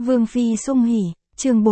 Vương Phi sung hỉ, chương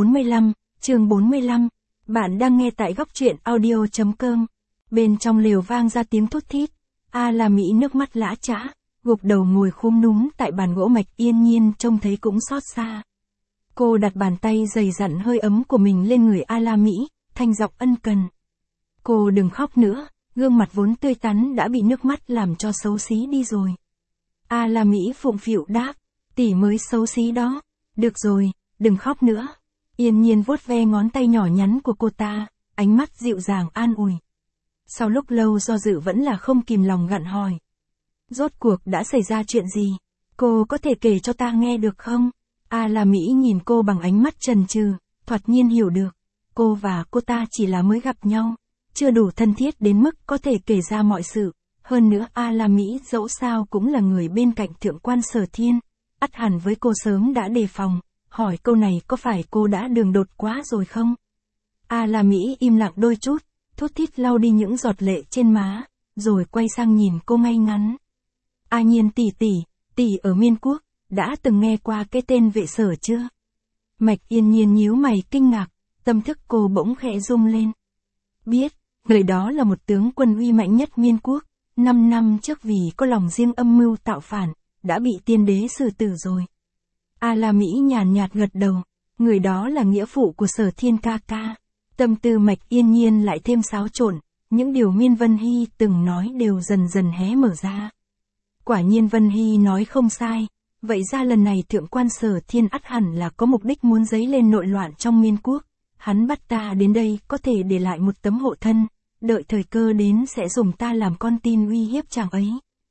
45, bạn đang nghe tại góc truyện audio.com. Bên trong lều vang ra tiếng thút thít, A La Mỹ nước mắt lã chã, gục đầu ngồi khúm núm tại bàn gỗ. Mạch Yên Nhiên trông thấy cũng xót xa. Cô đặt bàn tay dày dặn hơi ấm của mình lên người A La Mỹ, thanh giọng ân cần. Cô đừng khóc nữa, gương mặt vốn tươi tắn đã bị nước mắt làm cho xấu xí đi rồi. A La Mỹ phụng phịu đáp, tỷ mới xấu xí đó. Được rồi, đừng khóc nữa. Yên Nhiên vuốt ve ngón tay nhỏ nhắn của cô ta, ánh mắt dịu dàng an ủi. Sau lúc lâu do dự vẫn là không kìm lòng gặn hỏi. Rốt cuộc đã xảy ra chuyện gì? Cô có thể kể cho ta nghe được không? A La Mỹ nhìn cô bằng ánh mắt chần chừ, thoạt nhiên hiểu được. Cô và cô ta chỉ là mới gặp nhau, chưa đủ thân thiết đến mức có thể kể ra mọi sự. Hơn nữa A La Mỹ dẫu sao cũng là người bên cạnh thượng quan Sở Thiên, ắt hẳn với cô sớm đã đề phòng, hỏi câu này có phải cô đã đường đột quá rồi không? A La Mỹ im lặng đôi chút, thút thít lau đi những giọt lệ trên má, rồi quay sang nhìn cô ngay ngắn. A Nhiên tỷ ở Miên Quốc, đã từng nghe qua cái tên Vệ Sở chưa? Mạch Yên Nhiên nhíu mày kinh ngạc, tâm thức cô bỗng khẽ rung lên. Biết, người đó là một tướng quân uy mạnh nhất Miên Quốc, 5 năm trước vì có lòng riêng âm mưu tạo phản, đã bị tiên đế xử tử rồi. A La Mỹ nhàn nhạt gật đầu, người đó là nghĩa phụ của Sở Thiên ca ca. Tâm tư Mạch Yên Nhiên lại thêm xáo trộn, những điều Miên Vân Hy từng nói đều dần dần hé mở ra. Quả nhiên Vân Hy nói không sai, vậy ra lần này thượng quan Sở Thiên ắt hẳn là có mục đích muốn dấy lên nội loạn trong Miên Quốc. Hắn bắt ta đến đây có thể để lại một tấm hộ thân, đợi thời cơ đến sẽ dùng ta làm con tin uy hiếp chàng ấy.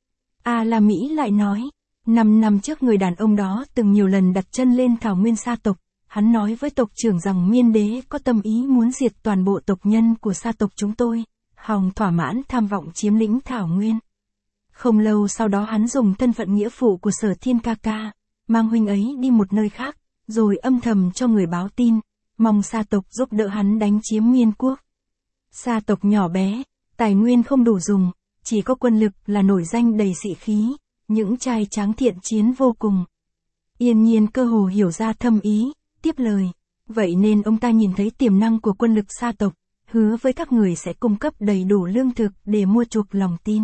A La Mỹ lại nói, 5 năm trước người đàn ông đó từng nhiều lần đặt chân lên thảo nguyên sa tộc, hắn nói với tộc trưởng rằng Miên đế có tâm ý muốn diệt toàn bộ tộc nhân của sa tộc chúng tôi, hòng thỏa mãn tham vọng chiếm lĩnh thảo nguyên. Không lâu sau đó hắn dùng thân phận nghĩa phụ của Sở Thiên ca ca, mang huynh ấy đi một nơi khác, rồi âm thầm cho người báo tin, mong sa tộc giúp đỡ hắn đánh chiếm Miên Quốc. Sa tộc nhỏ bé, tài nguyên không đủ dùng, chỉ có quân lực là nổi danh đầy sĩ khí, những trai tráng thiện chiến vô cùng. Yên Nhiên cơ hồ hiểu ra thâm ý, tiếp lời, vậy nên ông ta nhìn thấy tiềm năng của quân lực sa tộc, hứa với các người sẽ cung cấp đầy đủ lương thực để mua chuộc lòng tin.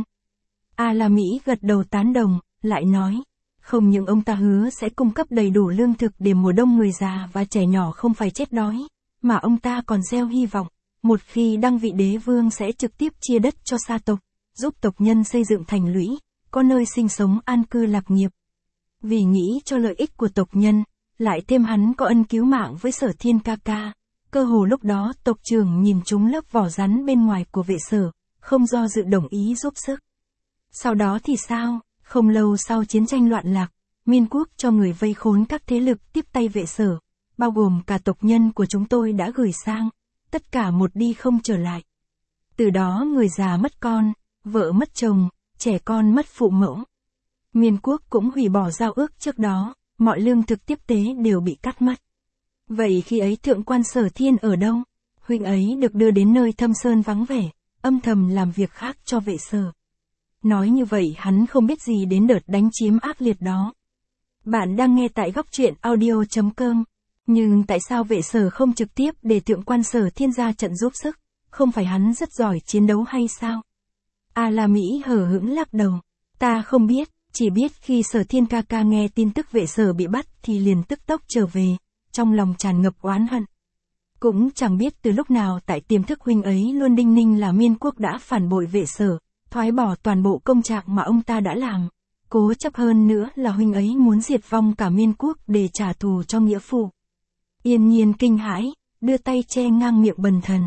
A La Mỹ gật đầu tán đồng, lại nói, không những ông ta hứa sẽ cung cấp đầy đủ lương thực để mùa đông người già và trẻ nhỏ không phải chết đói, mà ông ta còn gieo hy vọng, một khi đăng vị đế vương sẽ trực tiếp chia đất cho sa tộc, giúp tộc nhân xây dựng thành lũy, có nơi sinh sống an cư lạc nghiệp. Vì nghĩ cho lợi ích của tộc nhân, lại thêm hắn có ân cứu mạng với Sở Thiên ca ca, cơ hồ lúc đó tộc trưởng nhìn trúng lớp vỏ rắn bên ngoài của Vệ Sở, không do dự đồng ý giúp sức. Sau đó thì sao? Không lâu sau chiến tranh loạn lạc, Miên Quốc cho người vây khốn các thế lực tiếp tay Vệ Sở, bao gồm cả tộc nhân của chúng tôi đã gửi sang, tất cả một đi không trở lại. Từ đó người già mất con, vợ mất chồng, trẻ con mất phụ mẫu. Miên Quốc cũng hủy bỏ giao ước trước đó, mọi lương thực tiếp tế đều bị cắt mất. Vậy khi ấy thượng quan Sở Thiên ở đâu? Huynh ấy được đưa đến nơi thâm sơn vắng vẻ, âm thầm làm việc khác cho Vệ Sở. Nói như vậy hắn không biết gì đến đợt đánh chiếm ác liệt đó. Bạn đang nghe tại góc truyện audio.com. Nhưng tại sao Vệ Sở không trực tiếp để thượng quan Sở Thiên ra trận giúp sức? Không phải hắn rất giỏi chiến đấu hay sao? A La Mỹ hờ hững lắc đầu. Ta không biết, chỉ biết khi Sở Thiên ca ca nghe tin tức Vệ Sở bị bắt thì liền tức tốc trở về, trong lòng tràn ngập oán hận. Cũng chẳng biết từ lúc nào tại tiềm thức huynh ấy luôn đinh ninh là Miên Quốc đã phản bội Vệ Sở, thoái bỏ toàn bộ công trạng mà ông ta đã làm. Cố chấp hơn nữa là huynh ấy muốn diệt vong cả Miên Quốc để trả thù cho nghĩa phụ. Yên Nhiên kinh hãi, đưa tay che ngang miệng bần thần.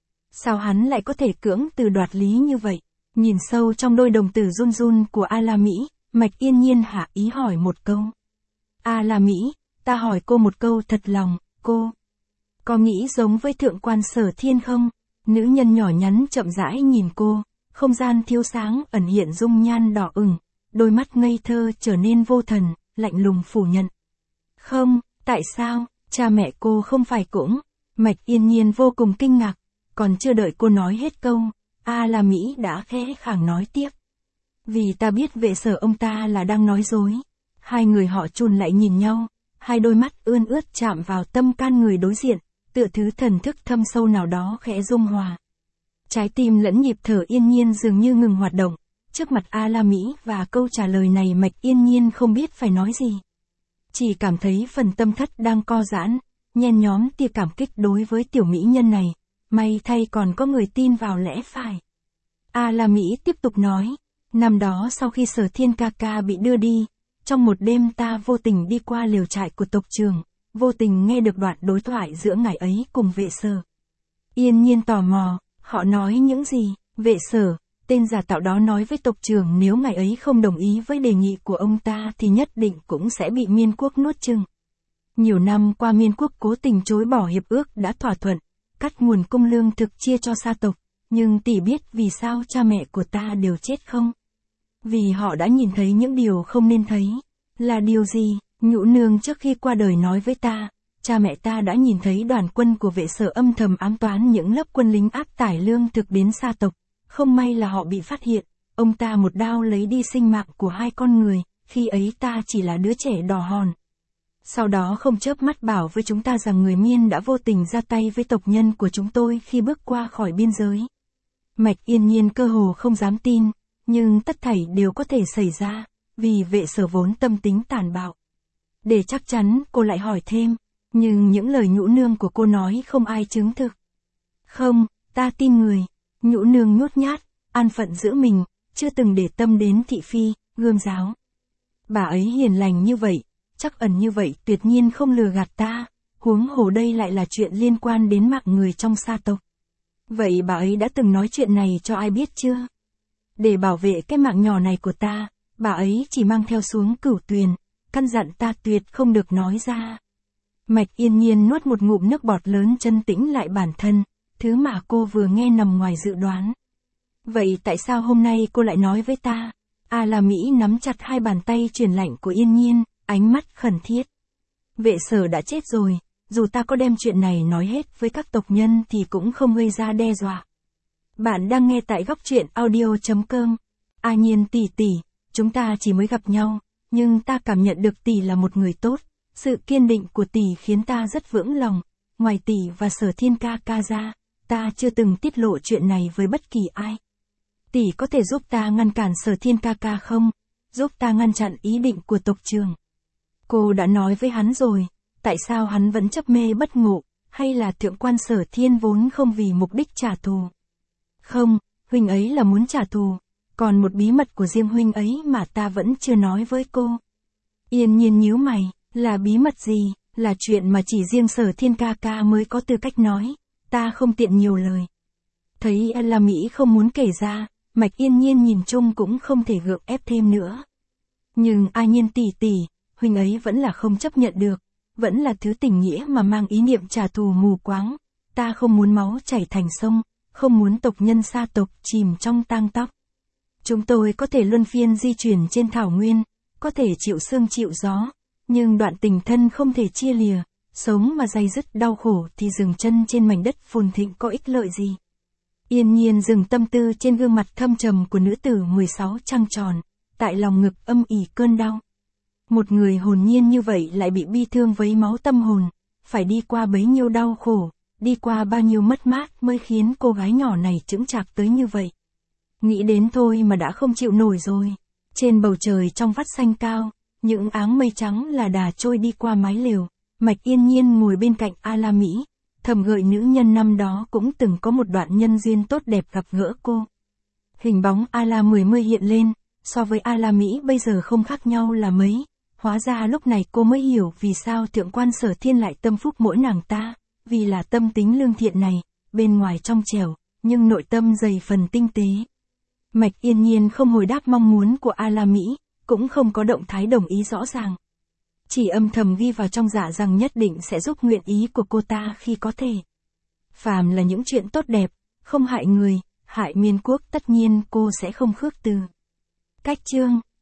Sao hắn lại có thể cưỡng từ đoạt lý như vậy? Nhìn sâu trong đôi đồng tử run run của A La Mỹ, Mạch Yên Nhiên hạ ý hỏi một câu. A La Mỹ, ta hỏi cô một câu thật lòng, cô có nghĩ giống với thượng quan Sở Thiên không? Nữ nhân nhỏ nhắn chậm rãi nhìn cô, không gian thiếu sáng ẩn hiện dung nhan đỏ ửng, đôi mắt ngây thơ trở nên vô thần, lạnh lùng phủ nhận. Không, tại sao, cha mẹ cô không phải cũng? Mạch Yên Nhiên vô cùng kinh ngạc, còn chưa đợi cô nói hết câu, A La Mỹ đã khẽ khàng nói tiếp. Vì ta biết Vệ Sở ông ta là đang nói dối. Hai người họ chùn lại nhìn nhau, hai đôi mắt ươn ướt chạm vào tâm can người đối diện, tựa thứ thần thức thâm sâu nào đó khẽ dung hòa. Trái tim lẫn nhịp thở Yên Nhiên dường như ngừng hoạt động, trước mặt A La Mỹ và câu trả lời này Mạch Yên Nhiên không biết phải nói gì. Chỉ cảm thấy phần tâm thất đang co giãn, nhen nhóm tia cảm kích đối với tiểu mỹ nhân này, may thay còn có người tin vào lẽ phải. A La Mỹ tiếp tục nói, năm đó sau khi Sở Thiên ca ca bị đưa đi, trong một đêm ta vô tình đi qua lều trại của tộc trưởng, vô tình nghe được đoạn đối thoại giữa ngài ấy cùng vệ Sở. Yên Nhiên tò mò, họ nói những gì? Vệ Sở, tên giả tạo đó nói với tộc trưởng nếu ngài ấy không đồng ý với đề nghị của ông ta thì nhất định cũng sẽ bị Miên Quốc nuốt chửng. Nhiều năm qua Miên Quốc cố tình chối bỏ hiệp ước đã thỏa thuận, cắt nguồn cung lương thực chia cho sa tộc, nhưng tỷ biết vì sao cha mẹ của ta đều chết không? Vì họ đã nhìn thấy những điều không nên thấy. Là điều gì? Nhũ nương trước khi qua đời nói với ta, cha mẹ ta đã nhìn thấy đoàn quân của vệ Sở âm thầm ám toán những lớp quân lính áp tải lương thực đến sa tộc. Không may là họ bị phát hiện, ông ta một đao lấy đi sinh mạng của hai con người, khi ấy ta chỉ là đứa trẻ đỏ hòn. Sau đó không chớp mắt bảo với chúng ta rằng người Miên đã vô tình ra tay với tộc nhân của chúng tôi khi bước qua khỏi biên giới. Mạch Yên Nhiên cơ hồ không dám tin, nhưng tất thảy đều có thể xảy ra, vì vệ Sở vốn tâm tính tàn bạo. Để chắc chắn, cô lại hỏi thêm, nhưng những lời nhũ nương của cô nói không ai chứng thực. Không, ta tin người. Nhũ nương nhút nhát, an phận giữ mình, chưa từng để tâm đến thị phi, gươm giáo. Bà ấy hiền lành như vậy, chắc ẩn như vậy tuyệt nhiên không lừa gạt ta, huống hồ đây lại là chuyện liên quan đến mạng người trong sa tộc. Vậy bà ấy đã từng nói chuyện này cho ai biết chưa? Để bảo vệ cái mạng nhỏ này của ta, bà ấy chỉ mang theo xuống Cửu Tuyền, căn dặn ta tuyệt không được nói ra. Mạch Yên Nhiên nuốt một ngụm nước bọt lớn chân tĩnh lại bản thân, thứ mà cô vừa nghe nằm ngoài dự đoán. Vậy tại sao hôm nay cô lại nói với ta? A La Mỹ nắm chặt hai bàn tay truyền lạnh của Yên Nhiên, ánh mắt khẩn thiết. Vệ Sở đã chết rồi, dù ta có đem chuyện này nói hết với các tộc nhân thì cũng không gây ra đe dọa. Bạn đang nghe tại góc truyện audio.com. A Nhiên tỷ tỷ, chúng ta chỉ mới gặp nhau, nhưng ta cảm nhận được tỷ là một người tốt, sự kiên định của tỷ khiến ta rất vững lòng, ngoài tỷ và Sở Thiên ca ca ra, ta chưa từng tiết lộ chuyện này với bất kỳ ai. Tỷ có thể giúp ta ngăn cản Sở Thiên ca ca không? Giúp ta ngăn chặn ý định của tộc trưởng. Cô đã nói với hắn rồi, tại sao hắn vẫn chấp mê bất ngộ, hay là thượng quan Sở Thiên vốn không vì mục đích trả thù? Không, huynh ấy là muốn trả thù, còn một bí mật của riêng huynh ấy mà ta vẫn chưa nói với cô. Yên Nhiên nhíu mày, là bí mật gì? Là chuyện mà chỉ riêng Sở Thiên ca ca mới có tư cách nói, ta không tiện nhiều lời. Thấy A La Mỹ không muốn kể ra, Mạch Yên Nhiên nhìn chung cũng không thể gượng ép thêm nữa. Nhưng A Nhiên tỷ tỷ, huynh ấy vẫn là không chấp nhận được, vẫn là thứ tình nghĩa mà mang ý niệm trả thù mù quáng. Ta không muốn máu chảy thành sông, không muốn tộc nhân sa tộc chìm trong tang tóc. Chúng tôi có thể luân phiên di chuyển trên thảo nguyên, có thể chịu sương chịu gió, nhưng đoạn tình thân không thể chia lìa, sống mà day dứt đau khổ thì dừng chân trên mảnh đất phồn thịnh có ích lợi gì. Yên Nhiên dừng tâm tư trên gương mặt thâm trầm của nữ tử 16 trăng tròn, tại lòng ngực âm ỉ cơn đau. Một người hồn nhiên như vậy lại bị bi thương vấy máu tâm hồn, phải đi qua bấy nhiêu đau khổ, đi qua bao nhiêu mất mát mới khiến cô gái nhỏ này chững chạc tới như vậy. Nghĩ đến thôi mà đã không chịu nổi rồi. Trên bầu trời trong vắt xanh cao, những áng mây trắng là đà trôi đi qua mái lều, Mạch Yên Nhiên ngồi bên cạnh A La Mỹ, thầm gợi nữ nhân năm đó cũng từng có một đoạn nhân duyên tốt đẹp gặp gỡ cô. Hình bóng A La Mười hiện lên, so với A La Mỹ bây giờ không khác nhau là mấy, hóa ra lúc này cô mới hiểu vì sao thượng quan Sở Thiên lại tâm phúc mỗi nàng ta, vì là tâm tính lương thiện này, bên ngoài trong trẻo, nhưng nội tâm dày phần tinh tế. Mạch Yên Nhiên không hồi đáp mong muốn của A La Mỹ, cũng không có động thái đồng ý rõ ràng. Chỉ âm thầm ghi vào trong dạ rằng nhất định sẽ giúp nguyện ý của cô ta khi có thể. Phàm là những chuyện tốt đẹp, không hại người, hại Miên Quốc tất nhiên cô sẽ không khước từ. Cách chương